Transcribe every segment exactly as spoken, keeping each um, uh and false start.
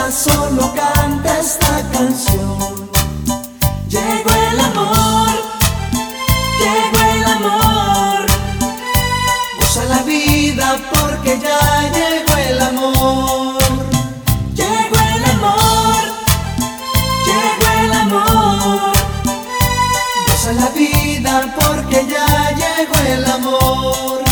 fuerza, solo canta esta canción. Llegó el amor, llegó el amor. Goza la vida porque ya llegó el amor. Llegó el amor, llegó el amor. Goza la vida porque ya llegó el amor.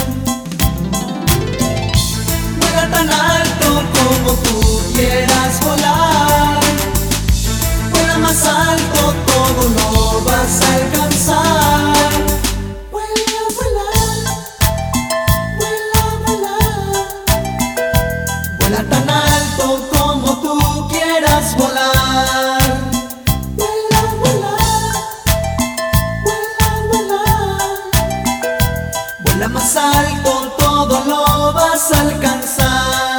Vuela tan alto como tú quieras volar. Vuela más alto, todo lo vas a alcanzar. Vuela, vuela, vuela, vuela. Vuela tan alto como tú quieras volar. Vuela, vuela, vuela, vuela. Vuela más alto, todo lo vas a alcanzar.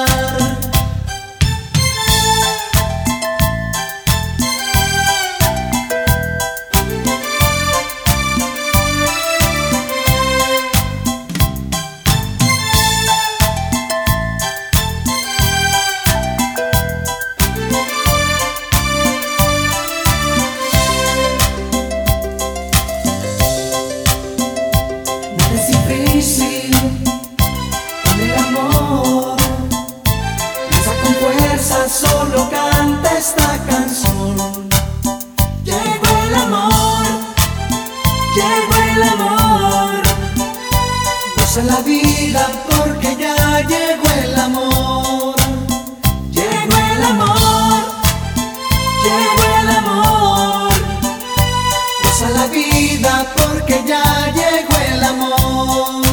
Es difícil con el amor, lucha con fuerza, solo canta esta canción. Llegó el amor, llegó el amor. Goza la vida porque ya llegó el amor. Llegó el amor, llegó el amor. Goza la vida porque ya llegó el amor.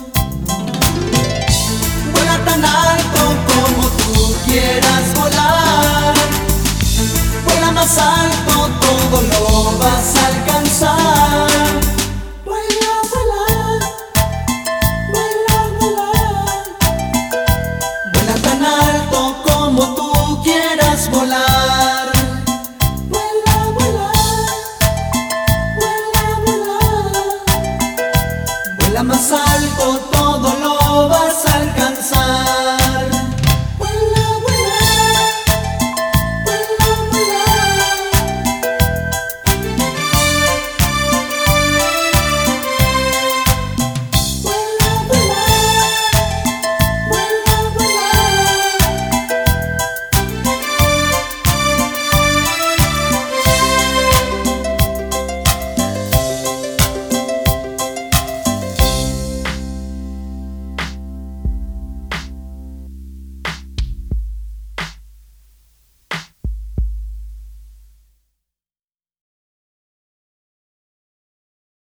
Vuela tan alto como tú quieras volar. Vuela más alto.